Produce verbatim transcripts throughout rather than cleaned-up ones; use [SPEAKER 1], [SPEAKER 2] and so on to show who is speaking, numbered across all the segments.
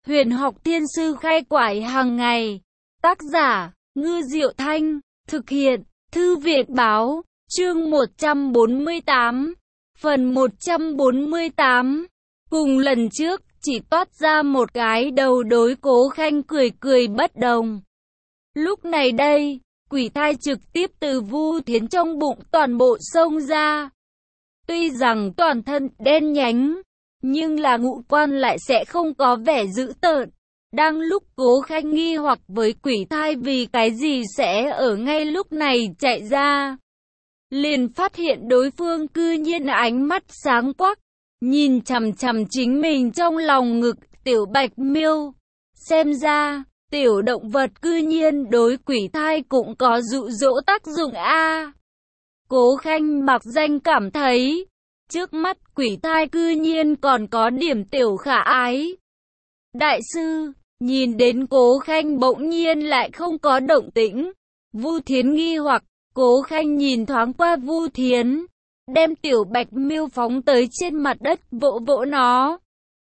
[SPEAKER 1] Huyền học thiên sư khai quải hàng ngày. Tác giả, Ngư Diệu Thanh. Thực hiện, Thư viện Báo. Chương một trăm bốn mươi tám. Phần một trăm bốn mươi tám. Cùng lần trước, chỉ toát ra một cái đầu đối Cố Khanh cười cười bất đồng. Lúc này đây, quỷ thai trực tiếp từ Vu Thiến trong bụng toàn bộ xông ra. Tuy rằng toàn thân đen nhánh, nhưng là ngũ quan lại sẽ không có vẻ dữ tợn. Đang lúc Cố Khanh nghi hoặc với quỷ thai vì cái gì sẽ ở ngay lúc này chạy ra, liền phát hiện đối phương cư nhiên ánh mắt sáng quắc, nhìn chằm chằm chính mình trong lòng ngực tiểu bạch miêu. Xem ra, tiểu động vật cư nhiên đối quỷ thai cũng có dụ dỗ tác dụng a. Cố Khanh mặc danh cảm thấy, trước mắt quỷ thai cư nhiên còn có điểm tiểu khả ái. Đại sư, nhìn đến Cố Khanh bỗng nhiên lại không có động tĩnh. Vu Thiến nghi hoặc, Cố Khanh nhìn thoáng qua Vu Thiến, đem tiểu bạch miêu phóng tới trên mặt đất vỗ vỗ nó.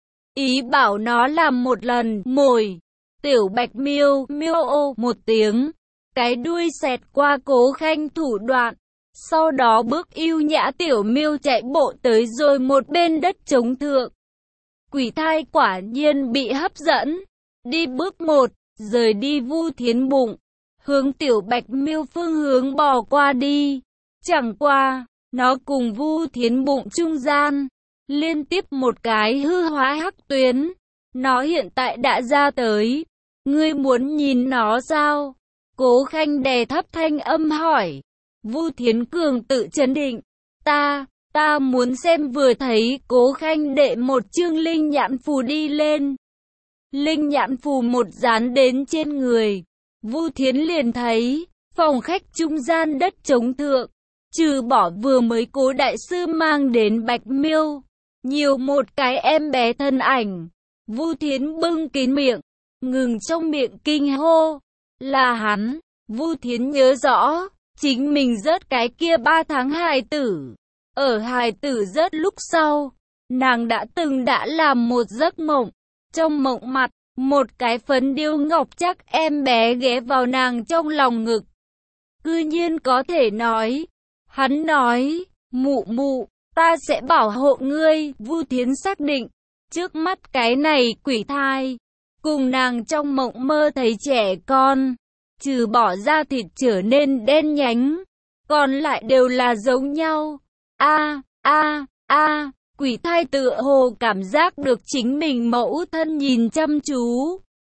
[SPEAKER 1] Ý bảo nó làm một lần mồi. Tiểu bạch miêu miêu ô một tiếng, cái đuôi xẹt qua Cố Khanh thủ đoạn. Sau đó bước ưu nhã tiểu miêu chạy bộ tới rồi một bên đất trống thượng. Quỷ thai quả nhiên bị hấp dẫn. Đi bước một, rời đi Vu Thiến bụng, hướng tiểu bạch miêu phương hướng bò qua đi. Chẳng qua, nó cùng Vu Thiến bụng trung gian, liên tiếp một cái hư hóa hắc tuyến. Nó hiện tại đã ra tới. Ngươi muốn nhìn nó sao? Cố Khanh đè thấp thanh âm hỏi. Vu Thiến cường tự chấn định. Ta, ta muốn xem. Vừa thấy Cố Khanh đệ một chương linh nhãn phù đi lên. Linh nhãn phù một dán đến trên người. Vu Thiến liền thấy, phòng khách trung gian đất trống thượng, trừ bỏ vừa mới Cố đại sư mang đến bạch miêu, nhiều một cái em bé thân ảnh. Vu Thiến bưng kín miệng, ngừng trong miệng kinh hô. Là hắn. Vu Thiến nhớ rõ, chính mình rớt cái kia ba tháng hài tử. Ở hài tử rớt lúc sau, nàng đã từng đã làm một giấc mộng. Trong mộng mặt, một cái phấn điêu ngọc chắc em bé ghé vào nàng trong lòng ngực. Cư nhiên có thể nói. Hắn nói, mụ mụ, ta sẽ bảo hộ ngươi. Vu Thiến xác định, trước mắt cái này quỷ thai, cùng nàng trong mộng mơ thấy trẻ con, trừ bỏ da thịt trở nên đen nhánh, còn lại đều là giống nhau. A, a, a, quỷ thai tựa hồ cảm giác được chính mình mẫu thân nhìn chăm chú.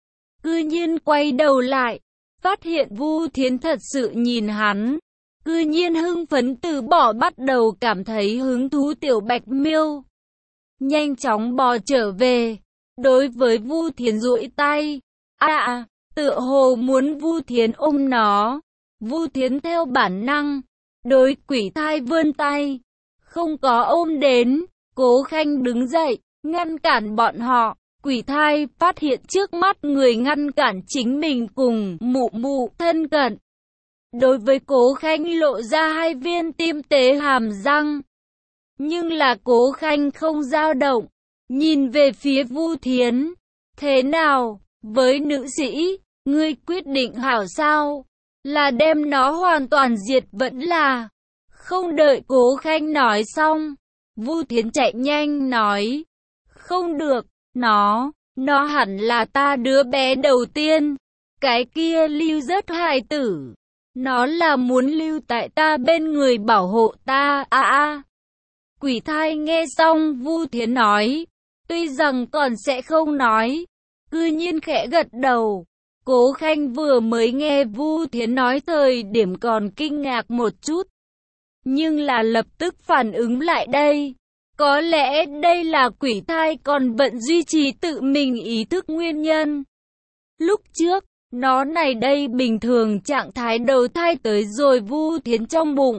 [SPEAKER 1] Cư nhiên quay đầu lại, phát hiện Vu Thiến thật sự nhìn hắn. Cư nhiên hưng phấn từ bỏ bắt đầu cảm thấy hứng thú tiểu bạch miêu. Nhanh chóng bò trở về, đối với Vu Thiến duỗi tay. A à, tựa hồ muốn Vu Thiến ôm nó. Vu Thiến theo bản năng, đối quỷ thai vươn tay, không có ôm đến. Cố Khanh đứng dậy, ngăn cản bọn họ. Quỷ thai phát hiện trước mắt người ngăn cản chính mình cùng mụ mụ thân cận. Đối với Cố Khanh lộ ra hai viên tim tế hàm răng. Nhưng là Cố Khanh không dao động, nhìn về phía Vu Thiến. Thế nào, với nữ sĩ, ngươi quyết định hảo sao? Là đem nó hoàn toàn diệt vẫn là... Không đợi Cố Khanh nói xong, Vu Thiến chạy nhanh nói. Không được, nó, nó hẳn là ta đứa bé đầu tiên. Cái kia lưu rớt hài tử. Nó là muốn lưu tại ta bên người bảo hộ ta. À à. Quỷ thai nghe xong Vu Thiến nói, tuy rằng còn sẽ không nói, cư nhiên khẽ gật đầu. Cố Khanh vừa mới nghe Vu Thiến nói thời điểm còn kinh ngạc một chút, nhưng là lập tức phản ứng lại đây. Có lẽ đây là quỷ thai còn vẫn duy trì tự mình ý thức nguyên nhân. Lúc trước, nó này đây bình thường trạng thái đầu thai tới rồi Vu Thiến trong bụng,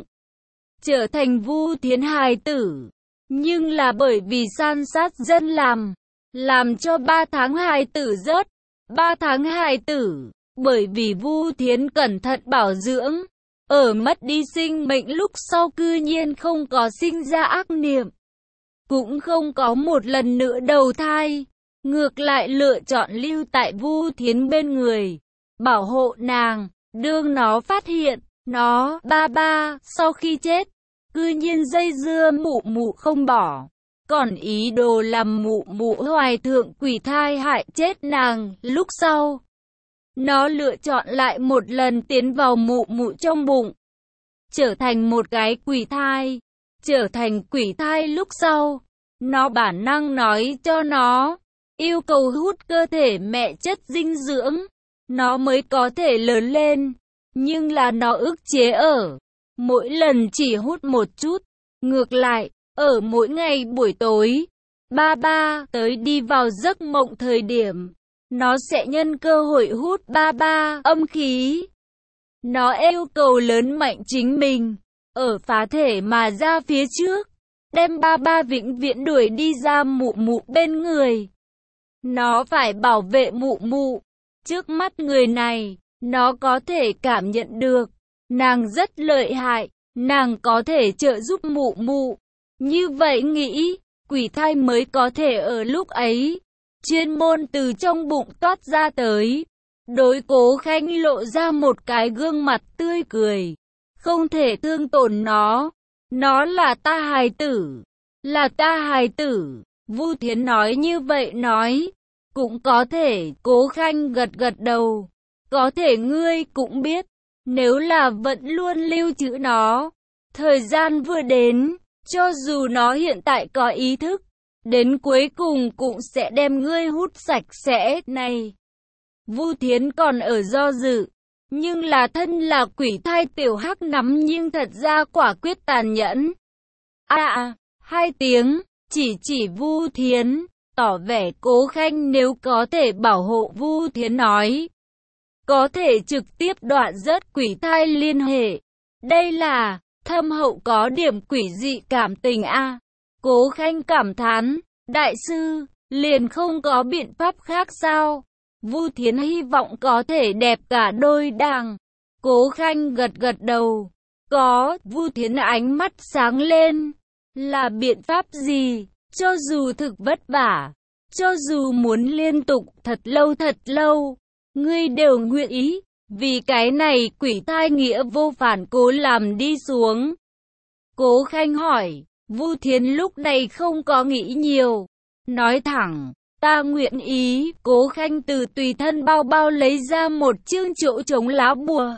[SPEAKER 1] trở thành Vu Thiến hài tử. Nhưng là bởi vì san sát dân làm, làm cho ba tháng hài tử rớt. Ba tháng hài tử, bởi vì Vu Thiến cẩn thận bảo dưỡng, ở mất đi sinh mệnh lúc sau cư nhiên không có sinh ra ác niệm, cũng không có một lần nữa đầu thai. ngược lại lựa chọn lưu tại Vu Thiến bên người, bảo hộ nàng. Đương nó phát hiện, nó, ba ba, sau khi chết, cư nhiên dây dưa mụ mụ không bỏ, còn ý đồ làm mụ mụ hoài thượng quỷ thai hại chết nàng. Lúc sau, nó lựa chọn lại một lần tiến vào mụ mụ trong bụng, trở thành một cái quỷ thai. Trở thành quỷ thai lúc sau, nó bản năng nói cho nó, yêu cầu hút cơ thể mẹ chất dinh dưỡng, nó mới có thể lớn lên. Nhưng là nó ức chế ở, mỗi lần chỉ hút một chút. Ngược lại, ở mỗi ngày buổi tối, ba ba tới đi vào giấc mộng thời điểm, nó sẽ nhân cơ hội hút ba ba âm khí. Nó yêu cầu lớn mạnh chính mình, ở phá thể mà ra phía trước, đem ba ba vĩnh viễn đuổi đi ra mụ mụ bên người. Nó phải bảo vệ mụ mụ. Trước mắt người này, nó có thể cảm nhận được, nàng rất lợi hại, nàng có thể trợ giúp mụ mụ. Như vậy nghĩ, quỷ thai mới có thể ở lúc ấy, chuyên môn từ trong bụng toát ra tới. Đối Cố Khanh lộ ra một cái gương mặt tươi cười, không thể thương tổn nó. Nó là ta hài tử, là ta hài tử. Vu Thiến nói như vậy nói, cũng có thể. Cố Khanh gật gật đầu, có thể ngươi cũng biết, nếu là vẫn luôn lưu trữ nó, thời gian vừa đến, cho dù nó hiện tại có ý thức, đến cuối cùng cũng sẽ đem ngươi hút sạch sẽ. Này, Vu Thiến còn ở do dự, nhưng là thân là quỷ thai tiểu hắc nắm nhưng thật ra quả quyết tàn nhẫn. À, à hai tiếng, chỉ chỉ Vu Thiến, tỏ vẻ Cố Khanh nếu có thể bảo hộ Vu Thiến nói, có thể trực tiếp đoạn rớt quỷ thai liên hệ. Đây là thâm hậu có điểm quỷ dị cảm tình a. À, Cố Khanh cảm thán, đại sư, liền không có biện pháp khác sao? Vu Thiến hy vọng có thể đẹp cả đôi đàng. Cố Khanh gật gật đầu, có. Vu Thiến ánh mắt sáng lên, là biện pháp gì? Cho dù thực vất vả, cho dù muốn liên tục thật lâu thật lâu, ngươi đều nguyện ý, vì cái này quỷ thai nghĩa vô phản cố làm đi xuống. Cố Khanh hỏi. Vu Thiến lúc này không có nghĩ nhiều, nói thẳng, ta nguyện ý. Cố Khanh từ tùy thân bao bao lấy ra một chương chỗ chống lá bùa,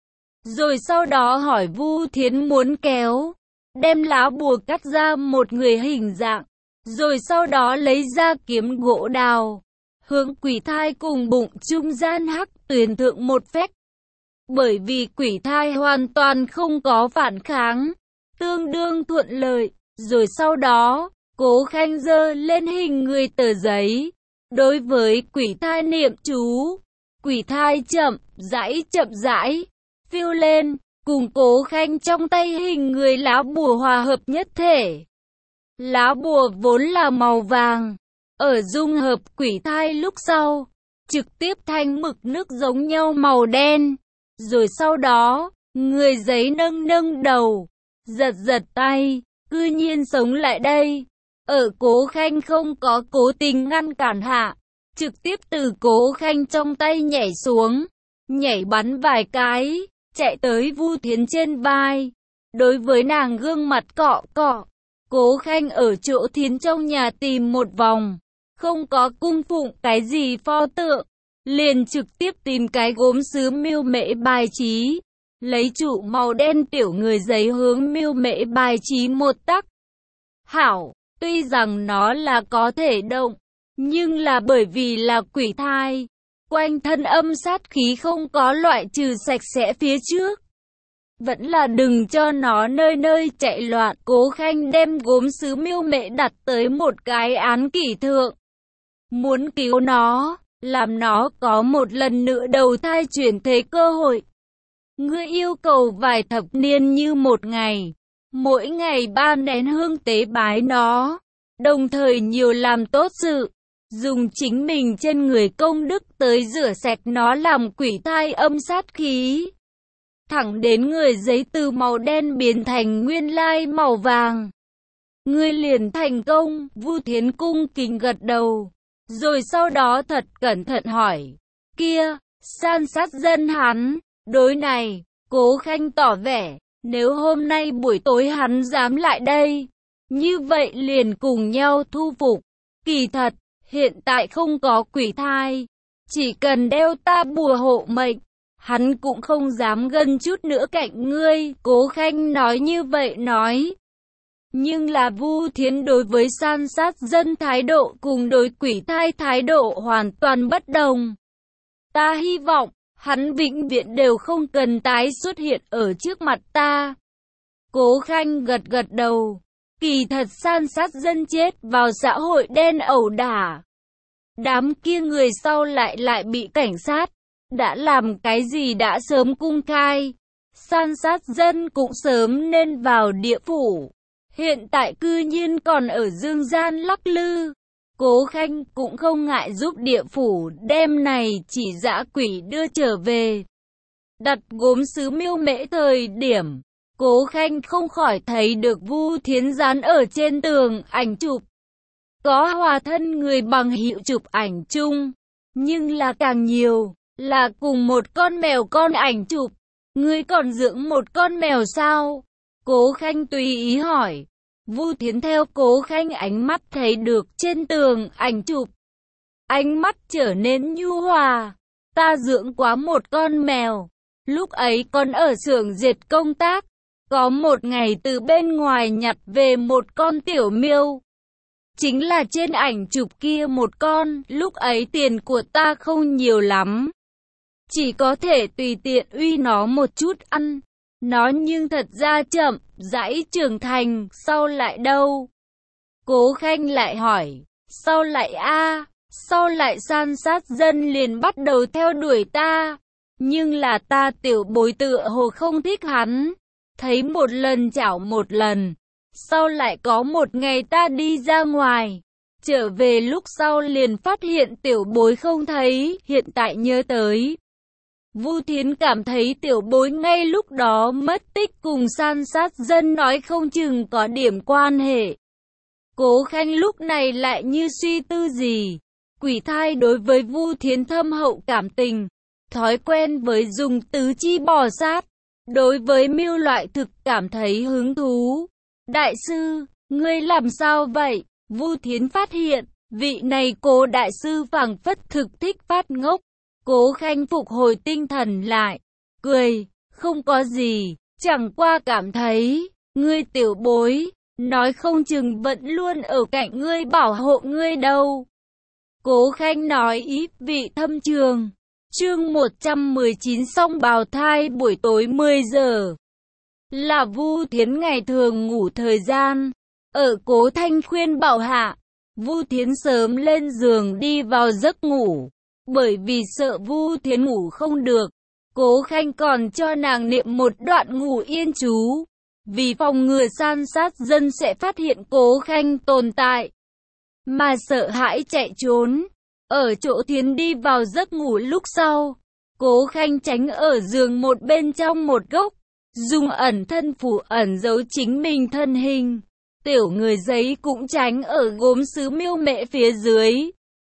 [SPEAKER 1] rồi sau đó hỏi Vu Thiến muốn kéo, đem lá bùa cắt ra một người hình dạng, rồi sau đó lấy ra kiếm gỗ đào, hướng quỷ thai cùng bụng trung gian hắc tuyển thượng một phách. Bởi vì quỷ thai hoàn toàn không có phản kháng, tương đương thuận lợi. Rồi sau đó, Cố Khanh giơ lên hình người tờ giấy, đối với quỷ thai niệm chú. Quỷ thai chậm rãi chậm rãi phiêu lên, cùng Cố Khanh trong tay hình người lá bùa hòa hợp nhất thể. Lá bùa vốn là màu vàng, ở dung hợp quỷ thai lúc sau, trực tiếp thành mực nước giống nhau màu đen. Rồi sau đó, người giấy nâng nâng đầu, giật giật tay, cư nhiên sống lại đây. Ở Cố Khanh không có cố tình ngăn cản hạ, trực tiếp từ Cố Khanh trong tay nhảy xuống, nhảy bắn vài cái, chạy tới Vu Thiến trên vai, đối với nàng gương mặt cọ cọ. Cố Khanh ở chỗ Thiến trong nhà tìm một vòng, không có cung phụng cái gì pho tượng, liền trực tiếp tìm cái gốm sứ miêu mễ bài trí, lấy trụ màu đen tiểu người giấy hướng miêu mễ bài trí một tắc. Hảo, tuy rằng nó là có thể động, nhưng là bởi vì là quỷ thai, quanh thân âm sát khí không có loại trừ sạch sẽ phía trước. Vẫn là đừng cho nó nơi nơi chạy loạn. Cố Khanh đem gốm sứ miêu mễ đặt tới một cái án kỷ thượng, muốn cứu nó, làm nó có một lần nữa đầu thai chuyển thế cơ hội. Ngươi yêu cầu vài thập niên như một ngày, mỗi ngày ba nén hương tế bái nó, đồng thời nhiều làm tốt sự, dùng chính mình trên người công đức tới rửa sạch nó làm quỷ thai âm sát khí, thẳng đến người giấy từ màu đen biến thành nguyên lai màu vàng. Ngươi liền thành công. Vu Thiến cung kính gật đầu, Rồi sau đó thật cẩn thận hỏi, kia, san sát dân hắn, đối này, Cố Khanh tỏ vẻ, nếu hôm nay buổi tối hắn dám lại đây, như vậy liền cùng nhau thu phục. Kỳ thật, hiện tại không có quỷ thai, chỉ cần đeo ta bùa hộ mệnh, hắn cũng không dám gần chút nữa cạnh ngươi. Cố Khanh nói như vậy nói. Nhưng là Vu Thiến đối với san sát dân thái độ cùng đối quỷ thai thái độ hoàn toàn bất đồng. Ta hy vọng, hắn vĩnh viễn đều không cần tái xuất hiện ở trước mặt ta. Cố Khanh gật gật đầu. Kỳ thật san sát dân chết vào xã hội đen ẩu đả. Đám kia người sau lại lại bị cảnh sát. Đã làm cái gì đã sớm cung khai. San sát dân cũng sớm nên vào địa phủ. Hiện tại cư nhiên còn ở dương gian lắc lư. Cố Khanh cũng không ngại giúp địa phủ đem này chỉ dã quỷ đưa trở về. Đặt gốm sứ miêu mễ thời điểm, Cố Khanh không khỏi thấy được Vu Thiến dán ở trên tường ảnh chụp. Có hòa thân người bằng hiệu chụp ảnh chung, nhưng là càng nhiều, là cùng một con mèo con ảnh chụp. Ngươi còn dưỡng một con mèo sao? Cố Khanh tùy ý hỏi. Vu Thiến theo Cố Khanh ánh mắt thấy được trên tường ảnh chụp. Ánh mắt trở nên nhu hòa. Ta dưỡng quá một con mèo. Lúc ấy còn ở xưởng dệt công tác. Có một ngày từ bên ngoài nhặt về một con tiểu miêu. Chính là trên ảnh chụp kia một con. Lúc ấy tiền của ta không nhiều lắm. Chỉ có thể tùy tiện uy nó một chút ăn. Nó nhưng thật ra chậm, rãi trưởng thành, sau lại đâu? Cố Khanh lại hỏi, sau lại a, sau lại san sát dân liền bắt đầu theo đuổi ta. Nhưng là ta tiểu bối tựa hồ không thích hắn. Thấy một lần chảo một lần. Sau lại có một ngày ta đi ra ngoài. Trở về lúc sau liền phát hiện tiểu bối không thấy, hiện tại nhớ tới. Vu Thiến cảm thấy tiểu bối ngay lúc đó mất tích cùng san sát dân nói không chừng có điểm quan hệ. Cố Khanh lúc này lại như suy tư gì. Quỷ thai đối với Vu Thiến thâm hậu cảm tình, thói quen với dùng tứ chi bò sát, đối với miêu loại thực cảm thấy hứng thú. Đại sư, ngươi làm sao vậy? Vu Thiến phát hiện, vị này Cố đại sư phảng phất thực thích phát ngốc. Cố Khanh phục hồi tinh thần lại, cười, không có gì, chẳng qua cảm thấy, ngươi tiểu bối, nói không chừng vẫn luôn ở cạnh ngươi bảo hộ ngươi đâu. Cố Khanh nói ý vị thâm trường. Chương một trăm mười chín xong bào thai buổi tối mười giờ. Là Vu Thiến ngày thường ngủ thời gian. Ở Cố Thanh khuyên bảo hạ, Vu Thiến sớm lên giường đi vào giấc ngủ. Bởi vì sợ Vu Thiến ngủ không được, Cố Khanh còn cho nàng niệm một đoạn ngủ yên chú. Vì phòng ngừa san sát dân sẽ phát hiện Cố Khanh tồn tại, mà sợ hãi chạy trốn. Ở chỗ Thiến đi vào giấc ngủ lúc sau, Cố Khanh tránh ở giường một bên trong một góc, dùng ẩn thân phủ ẩn giấu chính mình thân hình. Tiểu người giấy cũng tránh ở gốm sứ miêu mễ phía dưới.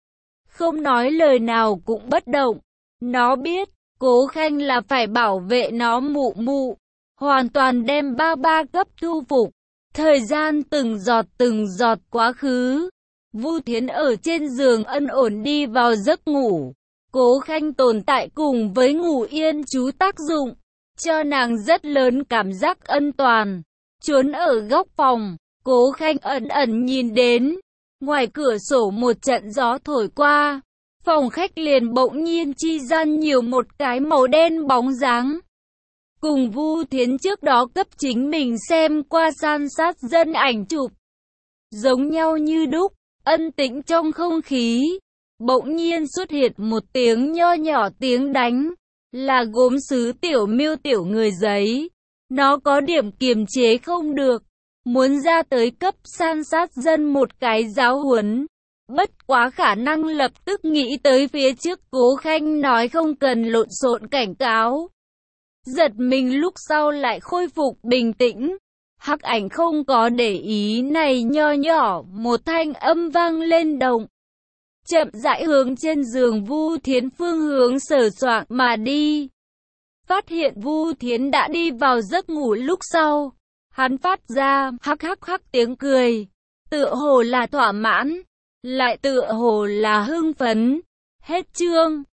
[SPEAKER 1] Không nói lời nào cũng bất động. Nó biết, Cố Khanh là phải bảo vệ nó mụ mụ. Hoàn toàn đem ba ba cấp thu phục. Thời gian từng giọt từng giọt quá khứ. Vu Thiến ở trên giường ân ổn đi vào giấc ngủ. Cố Khanh tồn tại cùng với ngủ yên chú tác dụng, cho nàng rất lớn cảm giác ân toàn. Trốn ở góc phòng, Cố Khanh ẩn ẩn nhìn đến. Ngoài cửa sổ một trận gió thổi qua, phòng khách liền bỗng nhiên chi gian nhiều một cái màu đen bóng dáng. Cùng Vu Thiến trước đó cấp chính mình xem qua san sát dân ảnh chụp. Giống nhau như đúc, ân tĩnh trong không khí. Bỗng nhiên xuất hiện một tiếng nho nhỏ tiếng đánh. Là gốm sứ tiểu miêu tiểu người giấy. Nó có điểm kiềm chế không được. Muốn ra tới cấp san sát dân một cái giáo huấn. Bất quá khả năng lập tức nghĩ tới phía trước Cố Khanh nói không cần lộn xộn cảnh cáo. Giật mình lúc sau lại khôi phục bình tĩnh. Hắc ảnh không có để ý này nho nhỏ, một thanh âm vang lên động. chậm rãi hướng trên giường Vu Thiến phương hướng sờ soạng mà đi. Phát hiện Vu Thiến đã đi vào giấc ngủ lúc sau, hắn phát ra hắc hắc hắc tiếng cười, tựa hồ là thỏa mãn, lại tựa hồ là hưng phấn. Hết chương.